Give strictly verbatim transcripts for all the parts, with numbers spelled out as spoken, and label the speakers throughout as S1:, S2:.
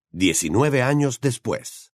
S1: diecinueve años después.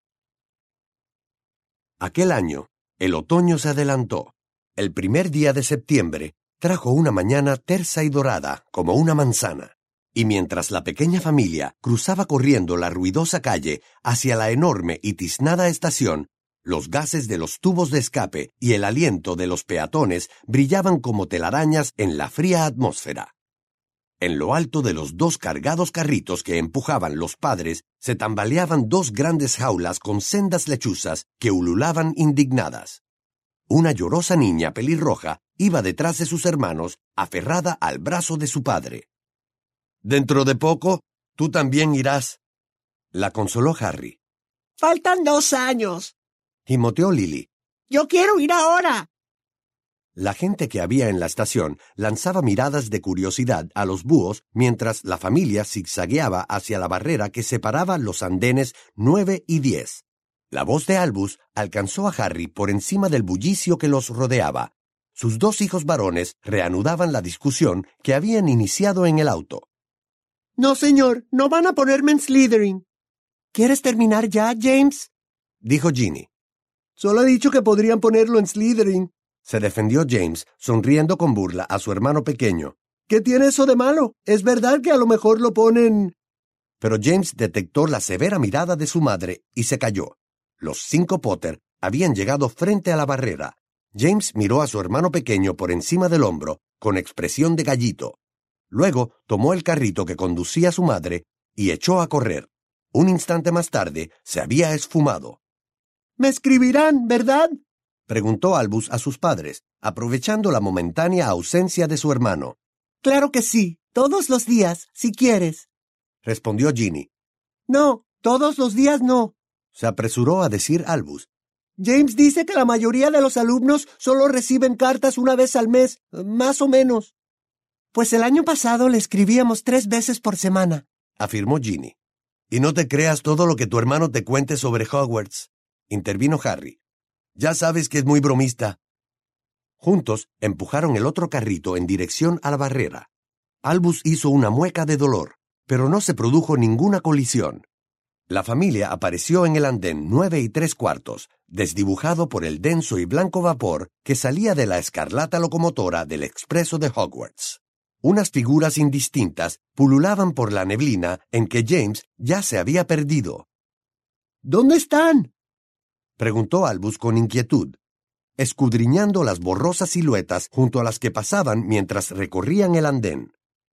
S1: Aquel año, el otoño se adelantó. El primer día de septiembre trajo una mañana tersa y dorada como una manzana, y mientras la pequeña familia cruzaba corriendo la ruidosa calle hacia la enorme y tiznada estación, los gases de los tubos de escape y el aliento de los peatones brillaban como telarañas en la fría atmósfera. En lo alto de los dos cargados carritos que empujaban los padres se tambaleaban dos grandes jaulas con sendas lechuzas que ululaban indignadas. Una llorosa niña pelirroja iba detrás de sus hermanos, aferrada al brazo de su padre. «Dentro de poco, tú también irás», la consoló Harry.
S2: «Faltan dos años»,
S1: gimoteó Lily.
S2: «Yo quiero ir ahora».
S1: La gente que había en la estación lanzaba miradas de curiosidad a los búhos mientras la familia zigzagueaba hacia la barrera que separaba los andenes nueve y diez. La voz de Albus alcanzó a Harry por encima del bullicio que los rodeaba. Sus dos hijos varones reanudaban la discusión que habían iniciado en el auto.
S2: «No, señor, no van a ponerme en Slytherin». «¿Quieres terminar ya, James?»,
S1: dijo Ginny.
S2: «Solo he dicho que podrían ponerlo en Slytherin»,
S1: se defendió James, sonriendo con burla a su hermano pequeño.
S2: «¿Qué tiene eso de malo? Es verdad que a lo mejor lo ponen...»
S1: Pero James detectó la severa mirada de su madre y se calló. Los cinco Potter habían llegado frente a la barrera. James miró a su hermano pequeño por encima del hombro, con expresión de gallito. Luego tomó el carrito que conducía su madre y echó a correr. Un instante más tarde se había esfumado.
S2: «Me escribirán, ¿verdad?»,
S1: preguntó Albus a sus padres, aprovechando la momentánea ausencia de su hermano.
S2: «Claro que sí, todos los días, si quieres»,
S1: respondió Ginny.
S2: «No, todos los días no»,
S1: se apresuró a decir Albus.
S2: «James dice que la mayoría de los alumnos solo reciben cartas una vez al mes, más o menos». «Pues el año pasado le escribíamos tres veces por semana»,
S1: afirmó Ginny. «Y no te creas todo lo que tu hermano te cuente sobre Hogwarts», intervino Harry. «Ya sabes que es muy bromista». Juntos empujaron el otro carrito en dirección a la barrera. Albus hizo una mueca de dolor, pero no se produjo ninguna colisión. La familia apareció en el andén nueve y tres cuartos, desdibujado por el denso y blanco vapor que salía de la escarlata locomotora del expreso de Hogwarts. Unas figuras indistintas pululaban por la neblina en que James ya se había perdido.
S2: «¿Dónde están?»,
S1: preguntó Albus con inquietud, escudriñando las borrosas siluetas junto a las que pasaban mientras recorrían el andén.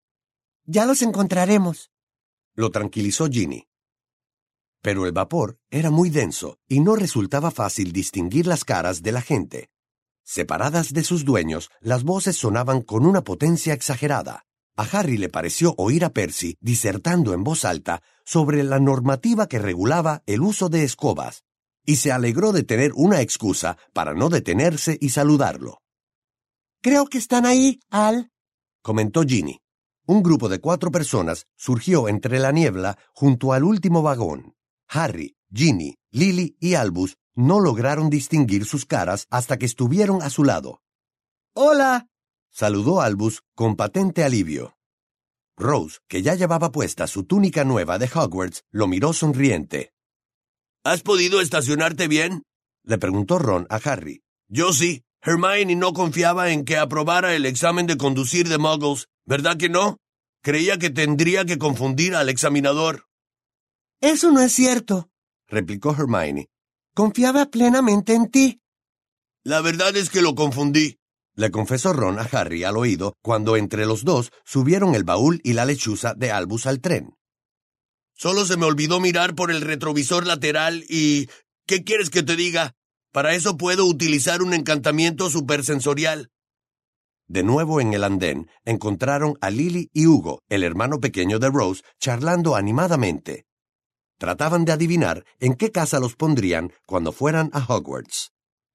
S2: «Ya los encontraremos»,
S1: lo tranquilizó Ginny. Pero el vapor era muy denso y no resultaba fácil distinguir las caras de la gente. Separadas de sus dueños, las voces sonaban con una potencia exagerada. A Harry le pareció oír a Percy disertando en voz alta sobre la normativa que regulaba el uso de escobas, y se alegró de tener una excusa para no detenerse y saludarlo.
S2: «Creo que están ahí, Al»,
S1: comentó Ginny. Un grupo de cuatro personas surgió entre la niebla junto al último vagón. Harry, Ginny, Lily y Albus no lograron distinguir sus caras hasta que estuvieron a su lado.
S2: «Hola»,
S1: saludó Albus con patente alivio. Rose, que ya llevaba puesta su túnica nueva de Hogwarts, lo miró sonriente.
S3: ¿Has podido estacionarte bien?,
S1: le preguntó Ron a Harry.
S3: Yo sí. Hermione no confiaba en que aprobara el examen de conducir de Muggles, ¿verdad que no? Creía que tendría que confundir al examinador.
S2: «Eso no es cierto»,
S1: replicó Hermione.
S2: «Confiaba plenamente en ti».
S3: «La verdad es que lo confundí»,
S1: le confesó Ron a Harry al oído cuando entre los dos subieron el baúl y la lechuza de Albus al tren.
S3: «Solo se me olvidó mirar por el retrovisor lateral y... ¿qué quieres que te diga? Para eso puedo utilizar un encantamiento supersensorial».
S1: De nuevo en el andén, encontraron a Lily y Hugo, el hermano pequeño de Rose, charlando animadamente. Trataban de adivinar en qué casa los pondrían cuando fueran a Hogwarts.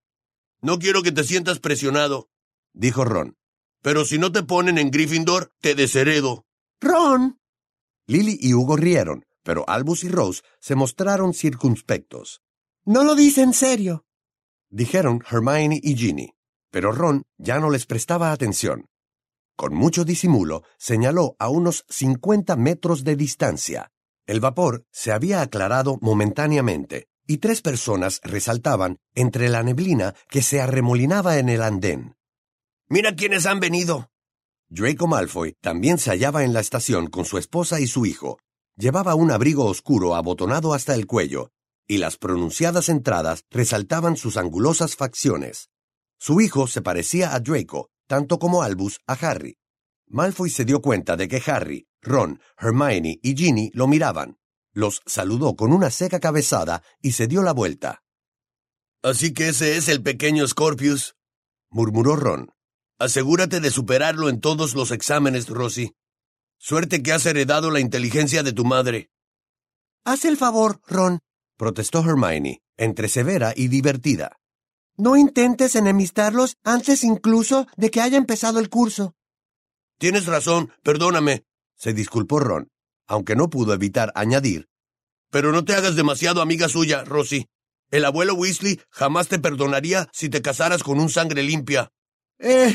S3: «No quiero que te sientas presionado»,
S1: dijo Ron.
S3: «pero si no te ponen en Gryffindor, te desheredo».
S2: «Ron».
S1: Lily y Hugo rieron, pero Albus y Rose se mostraron circunspectos.
S2: «No lo dice en serio»,
S1: dijeron Hermione y Ginny, pero Ron ya no les prestaba atención. Con mucho disimulo, señaló a unos cincuenta metros de distancia. El vapor se había aclarado momentáneamente, y tres personas resaltaban entre la neblina que se arremolinaba en el andén.
S3: ¡Mira quiénes han venido!
S1: Draco Malfoy también se hallaba en la estación con su esposa y su hijo. Llevaba un abrigo oscuro abotonado hasta el cuello, y las pronunciadas entradas resaltaban sus angulosas facciones. Su hijo se parecía a Draco, tanto como Albus a Harry. Malfoy se dio cuenta de que Harry, Ron, Hermione y Ginny lo miraban. Los saludó con una seca cabezada y se dio la vuelta.
S3: «Así que ese es el pequeño Scorpius»,
S1: murmuró Ron.
S3: «Asegúrate de superarlo en todos los exámenes, Rosie. Suerte que has heredado la inteligencia de tu madre».
S2: «Haz el favor, Ron»,
S1: protestó Hermione, entre severa y divertida.
S2: «No intentes enemistarlos antes incluso de que haya empezado el curso».
S3: «Tienes razón, perdóname»,
S1: se disculpó Ron, aunque no pudo evitar añadir.
S3: «Pero no te hagas demasiado amiga suya, Rosie. El abuelo Weasley jamás te perdonaría si te casaras con un sangre limpia».
S2: Eh...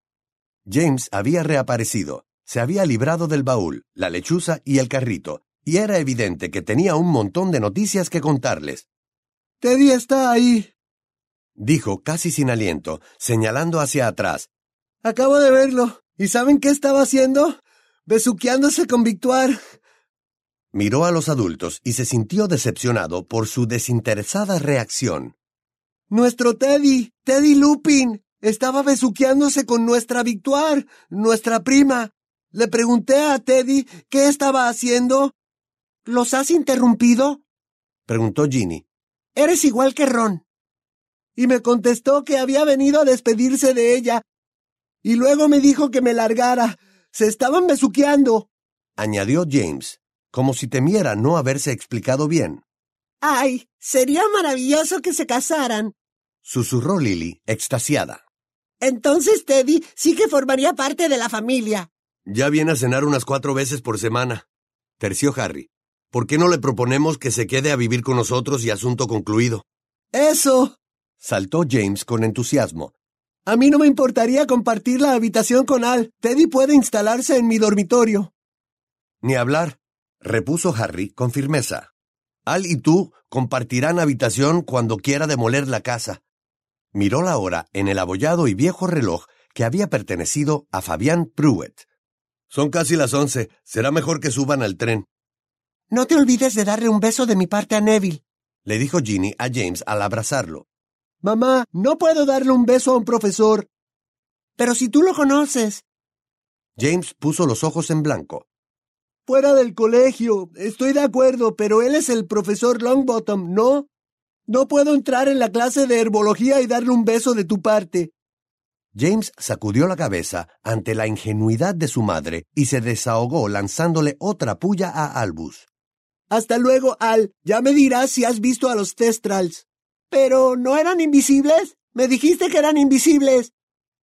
S1: James había reaparecido. Se había librado del baúl, la lechuza y el carrito, y era evidente que tenía un montón de noticias que contarles.
S2: «Teddy está ahí»,
S1: dijo casi sin aliento, señalando hacia atrás.
S2: «Acabo de verlo. ¿Y saben qué estaba haciendo? Besuqueándose con Victoire».
S1: Miró a los adultos y se sintió decepcionado por su desinteresada reacción.
S2: «Nuestro Teddy, Teddy Lupin, estaba besuqueándose con nuestra Victoire, nuestra prima. Le pregunté a Teddy qué estaba haciendo». «¿Los has interrumpido?»,
S1: preguntó Ginny.
S2: «Eres igual que Ron». Y me contestó que había venido a despedirse de ella. Y luego me dijo que me largara. Se estaban besuqueando»,
S1: añadió James, como si temiera no haberse explicado bien.
S2: «Ay, sería maravilloso que se casaran»,
S1: susurró Lily, extasiada.
S2: «Entonces Teddy sí que formaría parte de la familia».
S3: «Ya viene a cenar unas cuatro veces por semana», terció Harry. «¿Por qué no le proponemos que se quede a vivir con nosotros y asunto concluido?»
S2: «Eso»,
S1: saltó James con entusiasmo.
S2: «A mí no me importaría compartir la habitación con Al. Teddy puede instalarse en mi dormitorio».
S1: «Ni hablar», repuso Harry con firmeza. «Al y tú compartirán habitación cuando quiera demoler la casa». Miró la hora en el abollado y viejo reloj que había pertenecido a Fabián Pruett.
S3: «Son casi las once. Será mejor que suban al tren».
S2: «No te olvides de darle un beso de mi parte a Neville»,
S1: le dijo Ginny a James al abrazarlo.
S2: «Mamá, no puedo darle un beso a un profesor». «Pero si tú lo conoces».
S1: James puso los ojos en blanco.
S2: «Fuera del colegio, estoy de acuerdo, pero él es el profesor Longbottom, ¿no? No puedo entrar en la clase de herbología y darle un beso de tu parte».
S1: James sacudió la cabeza ante la ingenuidad de su madre y se desahogó lanzándole otra puya a Albus.
S2: «Hasta luego, Al. Ya me dirás si has visto a los Thestrals». «¿Pero no eran invisibles? Me dijiste que eran invisibles».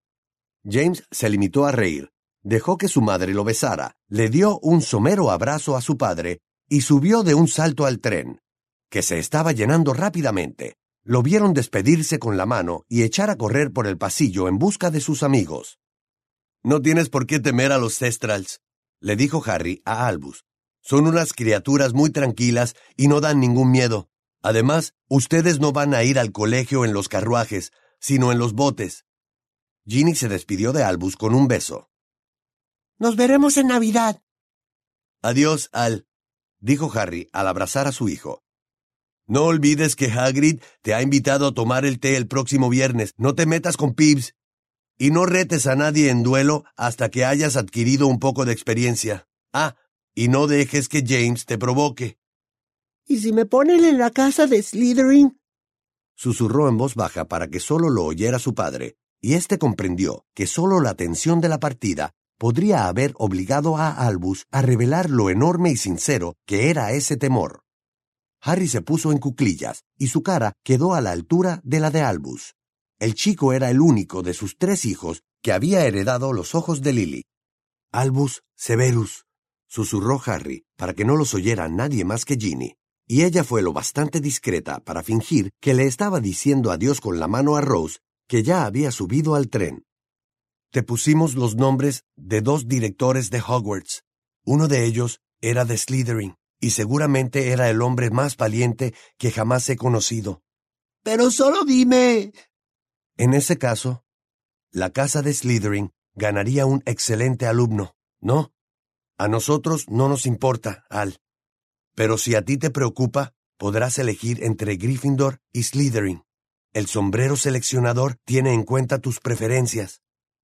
S1: James se limitó a reír, dejó que su madre lo besara, le dio un somero abrazo a su padre y subió de un salto al tren, que se estaba llenando rápidamente. Lo vieron despedirse con la mano y echar a correr por el pasillo en busca de sus amigos.
S3: «No tienes por qué temer a los Thestrals»,
S1: le dijo Harry a Albus. «Son unas criaturas muy tranquilas y no dan ningún miedo. Además, ustedes no van a ir al colegio en los carruajes, sino en los botes». Ginny se despidió de Albus con un beso.
S2: «Nos veremos en Navidad».
S3: «Adiós, Al»,
S1: dijo Harry al abrazar a su hijo.
S3: «No olvides que Hagrid te ha invitado a tomar el té el próximo viernes. No te metas con Pibbs. Y no retes a nadie en duelo hasta que hayas adquirido un poco de experiencia. Ah, y no dejes que James te provoque».
S2: «¿Y si me ponen en la casa de Slytherin?»,
S1: susurró en voz baja para que solo lo oyera su padre, y éste comprendió que solo la tensión de la partida podría haber obligado a Albus a revelar lo enorme y sincero que era ese temor. Harry se puso en cuclillas y su cara quedó a la altura de la de Albus. El chico era el único de sus tres hijos que había heredado los ojos de Lily. «Albus Severus», susurró Harry para que no los oyera nadie más que Ginny, y ella fue lo bastante discreta para fingir que le estaba diciendo adiós con la mano a Rose, que ya había subido al tren. «Te pusimos los nombres de dos directores de Hogwarts. Uno de ellos era de Slytherin»,
S3: y seguramente era el hombre más valiente que jamás he conocido.
S2: Pero solo dime...
S3: En ese caso, la casa de Slytherin ganaría un excelente alumno, ¿no? A nosotros no nos importa, Al. Pero si a ti te preocupa, podrás elegir entre Gryffindor y Slytherin. El sombrero seleccionador tiene en cuenta tus preferencias.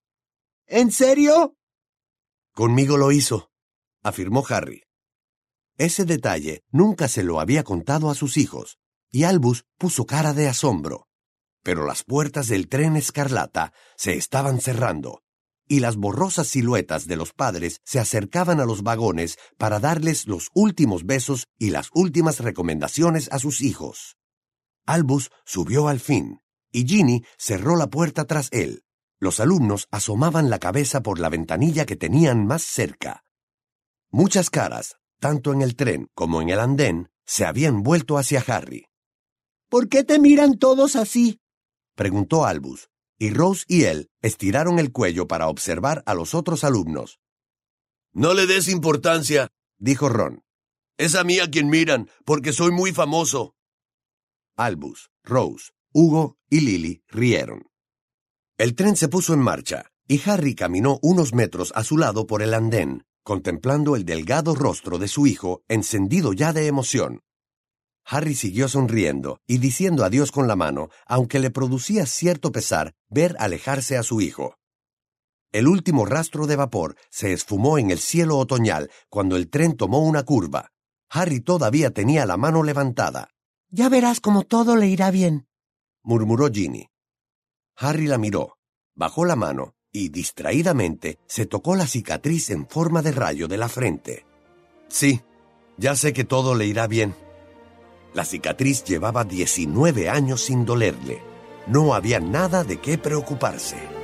S2: ¿En serio?
S3: Conmigo lo hizo, afirmó Harry. Ese detalle nunca se lo había contado a sus hijos, y Albus puso cara de asombro. Pero las puertas del tren escarlata se estaban cerrando, y las borrosas siluetas de los padres se acercaban a los vagones para darles los últimos besos y las últimas recomendaciones a sus hijos. Albus subió al fin, y Ginny cerró la puerta tras él. Los alumnos asomaban la cabeza por la ventanilla que tenían más cerca. Muchas caras, tanto en el tren como en el andén, se habían vuelto hacia Harry.
S2: ¿Por qué te miran todos así?,
S3: preguntó Albus, y Rose y él estiraron el cuello para observar a los otros alumnos. «No le des importancia», dijo Ron. «Es a mí a quien miran, porque soy muy famoso». Albus, Rose, Hugo y Lily rieron. El tren se puso en marcha, y Harry caminó unos metros a su lado por el andén, contemplando el delgado rostro de su hijo, encendido ya de emoción. Harry siguió sonriendo y diciendo adiós con la mano, aunque le producía cierto pesar ver alejarse a su hijo. El último rastro de vapor se esfumó en el cielo otoñal cuando el tren tomó una curva. Harry todavía tenía la mano levantada.
S2: «Ya verás cómo todo le irá bien»,
S3: murmuró Ginny. Harry la miró, bajó la mano y, distraídamente, se tocó la cicatriz en forma de rayo de la frente. «Sí, ya sé que todo le irá bien». La cicatriz llevaba diecinueve años sin dolerle. No había nada de qué preocuparse.